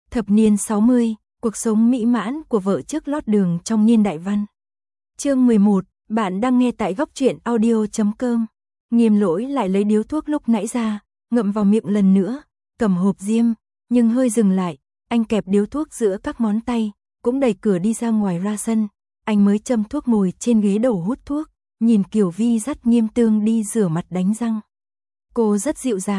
Thập niên 60, cuộc sống mỹ mãn của vợ trước lót đường trong niên đại văn. Chương 11, bạn đang nghe tại góc truyện audio.com. Nghiêm Lỗi lại lấy điếu thuốc lúc nãy ra, ngậm vào miệng lần nữa, cầm hộp diêm, nhưng hơi dừng lại, anh kẹp điếu thuốc giữa các ngón tay, cũng đẩy cửa đi ra ngoài ra sân. Anh mới châm thuốc ngồi trên ghế đầu hút thuốc, nhìn Kiều Vi dắt Nghiêm Tương đi rửa mặt đánh răng. Cô rất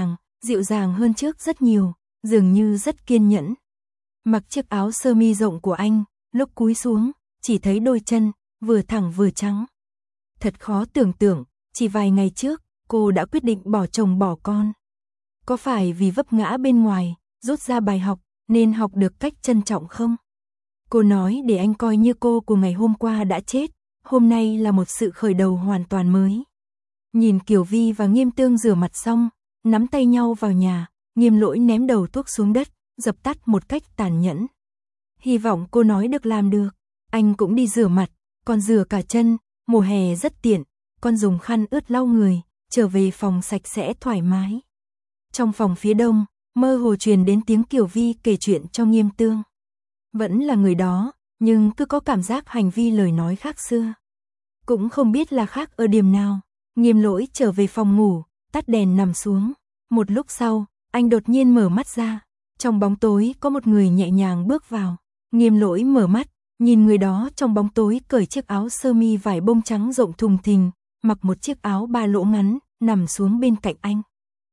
dịu dàng hơn trước rất nhiều, dường như rất kiên nhẫn. Mặc chiếc áo sơ mi rộng của anh, lúc cúi xuống, chỉ thấy đôi chân, vừa thẳng vừa trắng. Thật khó tưởng tượng, chỉ vài ngày trước, cô đã quyết định bỏ chồng bỏ con. Có phải vì vấp ngã bên ngoài, rút ra bài học, nên học được cách trân trọng không? Cô nói để anh coi như cô của ngày hôm qua đã chết, hôm nay là một sự khởi đầu hoàn toàn mới. Nhìn Kiều Vi và Nghiêm Tương rửa mặt xong, nắm tay nhau vào nhà, Nghiêm Lỗi ném đầu thuốc xuống đất, dập tắt một cách tàn nhẫn. Hy vọng cô nói được làm được. Anh cũng đi rửa mặt, còn rửa cả chân, mùa hè rất tiện, con dùng khăn ướt lau người, trở về phòng sạch sẽ thoải mái. Trong phòng phía đông, mơ hồ truyền đến tiếng Kiều Vi kể chuyện cho Nghiêm Tương. Vẫn là người đó, nhưng cứ có cảm giác hành vi lời nói khác xưa. Cũng không biết là khác ở điểm nào. Nghiêm Lỗi trở về phòng ngủ, tắt đèn nằm xuống. Một lúc sau, anh đột nhiên mở mắt ra. Trong bóng tối có một người nhẹ nhàng bước vào. Nghiêm Lỗi mở mắt, nhìn người đó trong bóng tối cởi chiếc áo sơ mi vải bông trắng rộng thùng thình, mặc một chiếc áo ba lỗ ngắn, nằm xuống bên cạnh anh.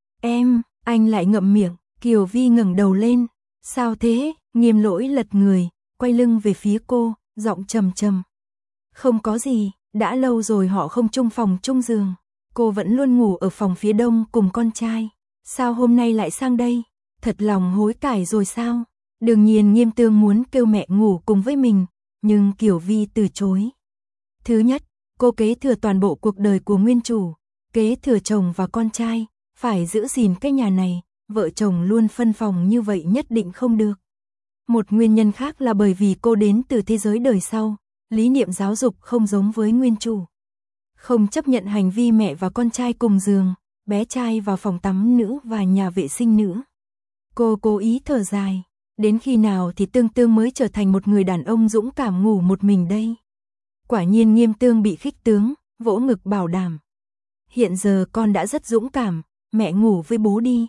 Em, anh lại ngậm miệng. Kiều Vi ngẩng đầu lên. Sao thế? Nghiêm Lỗi lật người, quay lưng về phía cô, giọng trầm trầm. Không có gì, đã lâu rồi họ không chung phòng chung giường. Cô vẫn luôn ngủ ở phòng phía đông cùng con trai. Sao hôm nay lại sang đây? Thật lòng hối cải rồi sao? Đương nhiên Nghiêm Tương muốn kêu mẹ ngủ cùng với mình, nhưng Kiều Vi từ chối. Thứ nhất, cô kế thừa toàn bộ cuộc đời của nguyên chủ, kế thừa chồng và con trai, phải giữ gìn cái nhà này, vợ chồng luôn phân phòng như vậy nhất định không được. Một nguyên nhân khác là bởi vì cô đến từ thế giới đời sau, lý niệm giáo dục không giống với nguyên chủ. Không chấp nhận hành vi mẹ và con trai cùng giường, bé trai vào phòng tắm nữ và nhà vệ sinh nữ. Cô cố ý thở dài, đến khi nào thì Tương Tương mới trở thành một người đàn ông dũng cảm ngủ một mình đây? Quả nhiên Nghiêm Tương bị khích tướng, vỗ ngực bảo đảm. Hiện giờ con đã rất dũng cảm, mẹ ngủ với bố đi.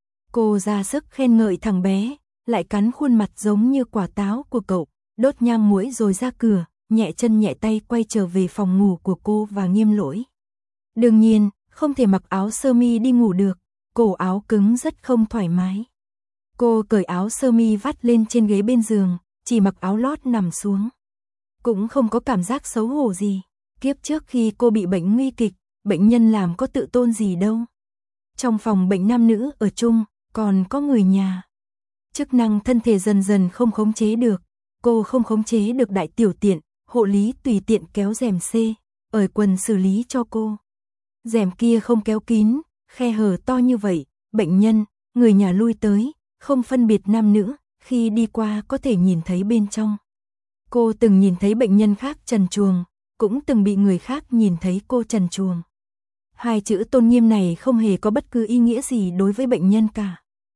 Cô ra sức khen ngợi thằng bé, lại cắn khuôn mặt giống như quả táo của cậu, đốt nhang muỗi rồi ra cửa, nhẹ chân nhẹ tay quay trở về phòng ngủ của cô và Nghiêm Lỗi. Đương nhiên, không thể mặc áo sơ mi đi ngủ được, cổ áo cứng rất không thoải mái. Cô cởi áo sơ mi vắt lên trên ghế bên giường, chỉ mặc áo lót nằm xuống. Cũng không có cảm giác xấu hổ gì, kiếp trước khi cô bị bệnh nguy kịch, bệnh nhân làm có tự tôn gì đâu. Trong phòng bệnh nam nữ ở chung, còn có người nhà. Chức năng thân thể dần dần không khống chế được, cô không khống chế được đại tiểu tiện, hộ lý tùy tiện kéo rèm ởi quần xử lý cho cô. Rèm kia không kéo kín, khe hở to như vậy, bệnh nhân, người nhà lui tới, không phân biệt nam nữ, khi đi qua có thể nhìn thấy bên trong. Cô từng nhìn thấy bệnh nhân khác trần truồng, cũng từng bị người khác nhìn thấy cô trần truồng. Hai chữ tôn nghiêm này không hề có bất cứ ý nghĩa gì đối với bệnh nhân cả.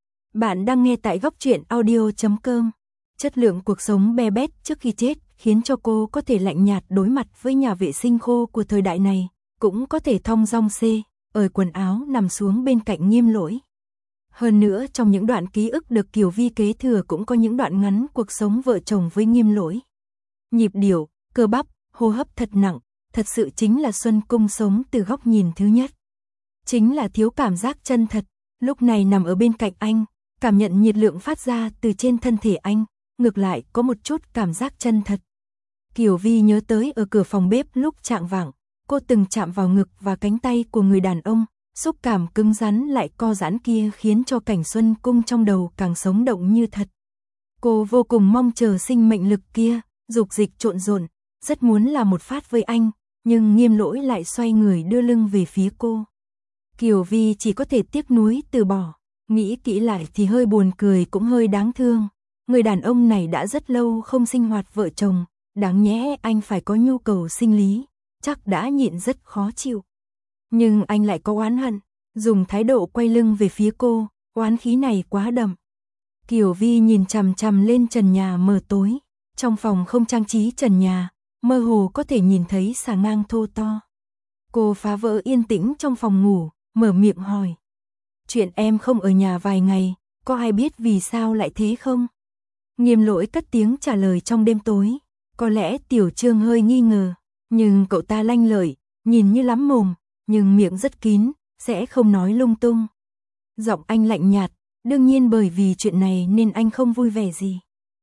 Bạn đang nghe tại góc truyện audio.com. Chất lượng cuộc sống be bét trước khi chết khiến cho cô có thể lạnh nhạt đối mặt với nhà vệ sinh khô của thời đại này, cũng có thể thong dong ởi quần áo nằm xuống bên cạnh Nghiêm Lỗi. Hơn nữa trong những đoạn ký ức được Kiều Vi kế thừa cũng có những đoạn ngắn cuộc sống vợ chồng với Nghiêm Lỗi. Nhịp điệu, cơ bắp, hô hấp thật nặng, thật sự chính là Xuân Cung sống từ góc nhìn thứ nhất. Chính là thiếu cảm giác chân thật, lúc này nằm ở bên cạnh anh, cảm nhận nhiệt lượng phát ra từ trên thân thể anh, ngược lại có một chút cảm giác chân thật. Kiều Vi nhớ tới ở cửa phòng bếp lúc chạng vạng, cô từng chạm vào ngực và cánh tay của người đàn ông, xúc cảm cứng rắn lại co giãn kia khiến cho cảnh Xuân Cung trong đầu càng sống động như thật. Cô vô cùng mong chờ sinh mệnh lực kia, dục dịch trộn rộn, rất muốn làm một phát với anh, nhưng Nghiêm Lỗi lại xoay người đưa lưng về phía cô. Kiều Vi chỉ có thể tiếc nuối từ bỏ, nghĩ kỹ lại thì hơi buồn cười cũng hơi đáng thương. Người đàn ông này đã rất lâu không sinh hoạt vợ chồng, đáng nhẽ anh phải có nhu cầu sinh lý, chắc đã nhịn rất khó chịu. Nhưng anh lại có oán hận, dùng thái độ quay lưng về phía cô, oán khí này quá đậm. Kiều Vi nhìn chằm chằm lên trần nhà mờ tối. Trong phòng không trang trí trần nhà, mơ hồ có thể nhìn thấy xà ngang thô to. Cô phá vỡ yên tĩnh trong phòng ngủ, mở miệng hỏi. Chuyện em không ở nhà vài ngày, có ai biết vì sao lại thế không? Nghiêm Lỗi cất tiếng trả lời trong đêm tối. Có lẽ Tiểu Trương hơi nghi ngờ, nhưng cậu ta lanh lợi, nhìn như lắm mồm, nhưng miệng rất kín, sẽ không nói lung tung. Giọng anh lạnh nhạt, đương nhiên bởi vì chuyện này nên anh không vui vẻ gì.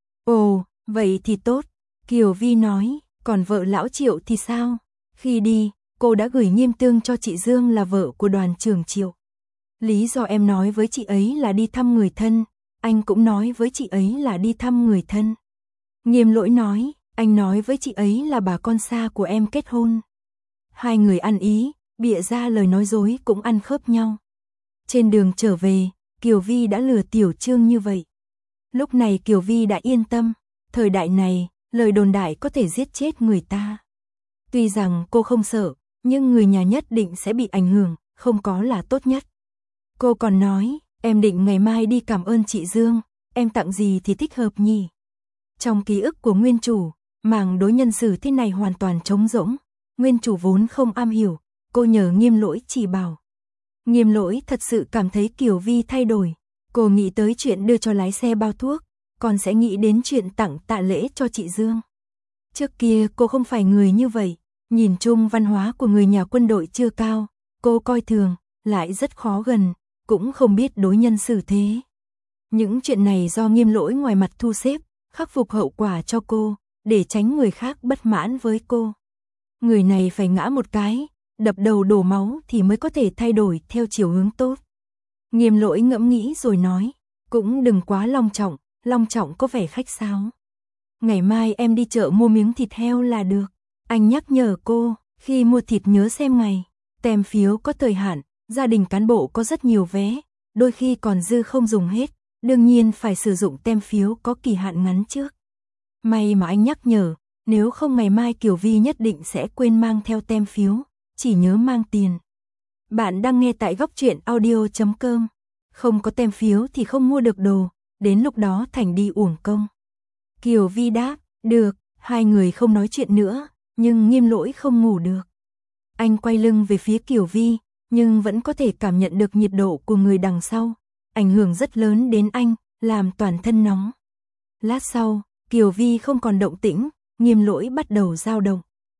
Ồ, vậy thì tốt, Kiều Vi nói, còn vợ lão Triệu thì sao? Khi đi, cô đã gửi Nghiêm Tương cho chị Dương là vợ của đoàn trưởng Triệu. Lý do em nói với chị ấy là đi thăm người thân, anh cũng nói với chị ấy là đi thăm người thân. Nghiêm Lỗi nói, anh nói với chị ấy là bà con xa của em kết hôn. Hai người ăn ý, bịa ra lời nói dối cũng ăn khớp nhau. Trên đường trở về, Kiều Vi đã lừa Tiểu Trương như vậy. Lúc này Kiều Vi đã yên tâm, thời đại này, lời đồn đại có thể giết chết người ta. Tuy rằng cô không sợ, nhưng người nhà nhất định sẽ bị ảnh hưởng, không có là tốt nhất. Cô còn nói, em định ngày mai đi cảm ơn chị Dương, em tặng gì thì thích hợp nhỉ? Trong ký ức của nguyên chủ, mảng đối nhân xử thế này hoàn toàn trống rỗng, nguyên chủ vốn không am hiểu, cô nhờ Nghiêm Lỗi chỉ bảo. Nghiêm Lỗi thật sự cảm thấy Kiều Vi thay đổi, cô nghĩ tới chuyện đưa cho lái xe bao thuốc, còn sẽ nghĩ đến chuyện tặng tạ lễ cho chị Dương. Trước kia cô không phải người như vậy, nhìn chung văn hóa của người nhà quân đội chưa cao, cô coi thường, lại rất khó gần, cũng không biết đối nhân xử thế. Những chuyện này do Nghiêm Lỗi ngoài mặt thu xếp, khắc phục hậu quả cho cô, để tránh người khác bất mãn với cô. Người này phải ngã một cái, đập đầu đổ máu thì mới có thể thay đổi theo chiều hướng tốt. Nghiêm Lỗi ngẫm nghĩ rồi nói, cũng đừng quá long trọng có vẻ khách sáo. Ngày mai em đi chợ mua miếng thịt heo là được. Anh nhắc nhở cô, khi mua thịt nhớ xem ngày, tem phiếu có thời hạn, gia đình cán bộ có rất nhiều vé, đôi khi còn dư không dùng hết, đương nhiên phải sử dụng tem phiếu có kỳ hạn ngắn trước. May mà anh nhắc nhở, nếu không ngày mai Kiều Vi nhất định sẽ quên mang theo tem phiếu, chỉ nhớ mang tiền. Bạn đang nghe tại goctruyện.audio.com. Không có tem phiếu thì không mua được đồ, đến lúc đó thành đi uổng công. Kiều Vi đáp, được, hai người không nói chuyện nữa, nhưng Nghiêm Lỗi không ngủ được. Anh quay lưng về phía Kiều Vi, nhưng vẫn có thể cảm nhận được nhiệt độ của người đằng sau, ảnh hưởng rất lớn đến anh, làm toàn thân nóng. Lát sau, Kiều Vi không còn động tĩnh, Nghiêm Lỗi bắt đầu dao động.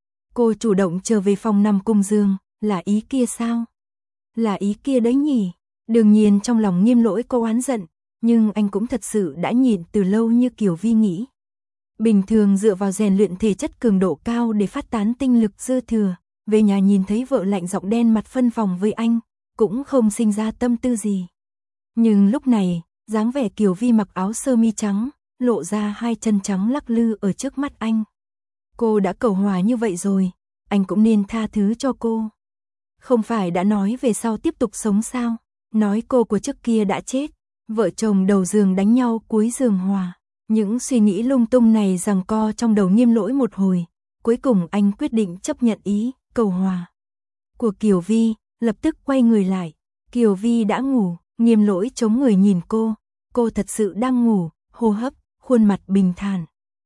Cô chủ động trở về phòng nằm cùng giường, là ý kia sao? Là ý kia đấy nhỉ? Đương nhiên trong lòng Nghiêm Lỗi có oán giận, nhưng anh cũng thật sự đã nhịn từ lâu như Kiều Vi nghĩ. Bình thường dựa vào rèn luyện thể chất cường độ cao để phát tán tinh lực dư thừa, về nhà nhìn thấy vợ lạnh giọng đen mặt phân phòng với anh, cũng không sinh ra tâm tư gì. Nhưng lúc này, dáng vẻ Kiều Vi mặc áo sơ mi trắng, lộ ra hai chân trắng lắc lư ở trước mắt anh. Cô đã cầu hòa như vậy rồi, anh cũng nên tha thứ cho cô. Không phải đã nói về sau tiếp tục sống sao, nói cô của trước kia đã chết, vợ chồng đầu giường đánh nhau cuối giường hòa. Những suy nghĩ lung tung này giằng co trong đầu Nghiêm Lỗi một hồi, cuối cùng anh quyết định chấp nhận ý cầu hòa của Kiều Vi, lập tức quay người lại. Kiều Vi đã ngủ, Nghiêm Lỗi chống người nhìn cô thật sự đang ngủ, hô hấp, khuôn mặt bình thản.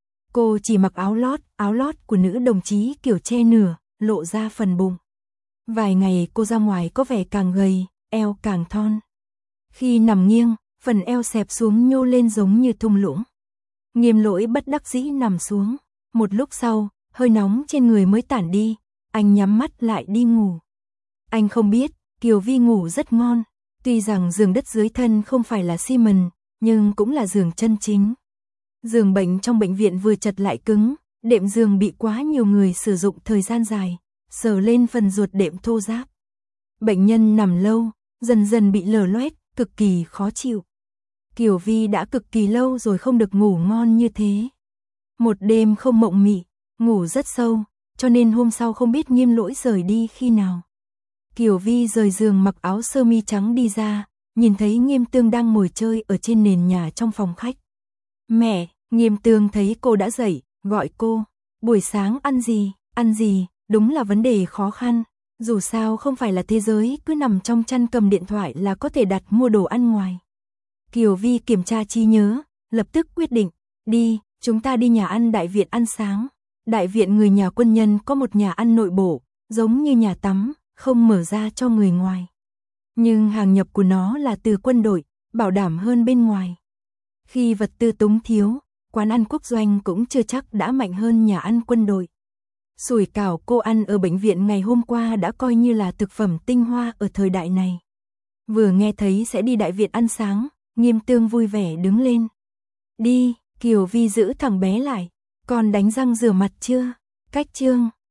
Cô chỉ mặc áo lót của nữ đồng chí kiểu che nửa, lộ ra phần bụng. Vài ngày cô ra ngoài có vẻ càng gầy, eo càng thon. Khi nằm nghiêng, phần eo xẹp xuống nhô lên giống như thung lũng. Nghiêm Lỗi bất đắc dĩ nằm xuống, một lúc sau, hơi nóng trên người mới tản đi, anh nhắm mắt lại đi ngủ. Anh không biết, Kiều Vi ngủ rất ngon, tuy rằng giường đất dưới thân không phải là xi mần, nhưng cũng là giường chân chính. Giường bệnh trong bệnh viện vừa chật lại cứng, đệm giường bị quá nhiều người sử dụng thời gian dài, sờ lên phần ruột đệm thô ráp. Bệnh nhân nằm lâu, dần dần bị lở loét, cực kỳ khó chịu. Kiều Vi đã cực kỳ lâu rồi không được ngủ ngon như thế. Một đêm không mộng mị, ngủ rất sâu, cho nên hôm sau không biết Nghiêm Lỗi rời đi khi nào. Kiều Vi rời giường mặc áo sơ mi trắng đi ra, nhìn thấy Nghiêm Tương đang ngồi chơi ở trên nền nhà trong phòng khách. Mẹ, Nghiêm Tương thấy cô đã dậy, gọi cô. Buổi sáng ăn gì, đúng là vấn đề khó khăn. Dù sao không phải là thế giới cứ nằm trong chăn cầm điện thoại là có thể đặt mua đồ ăn ngoài. Kiều Vi kiểm tra trí nhớ, lập tức quyết định, đi, chúng ta đi nhà ăn đại viện ăn sáng. Đại viện người nhà quân nhân có một nhà ăn nội bộ, giống như nhà tắm, không mở ra cho người ngoài. Nhưng hàng nhập của nó là từ quân đội, bảo đảm hơn bên ngoài. Khi vật tư túng thiếu, quán ăn quốc doanh cũng chưa chắc đã mạnh hơn nhà ăn quân đội. Sủi cảo cô ăn ở bệnh viện ngày hôm qua đã coi như là thực phẩm tinh hoa ở thời đại này. Vừa nghe thấy sẽ đi đại viện ăn sáng, Nghiêm Tương vui vẻ đứng lên. Đi, Kiều Vi giữ thằng bé lại, còn đánh răng rửa mặt chưa? Cách Trương,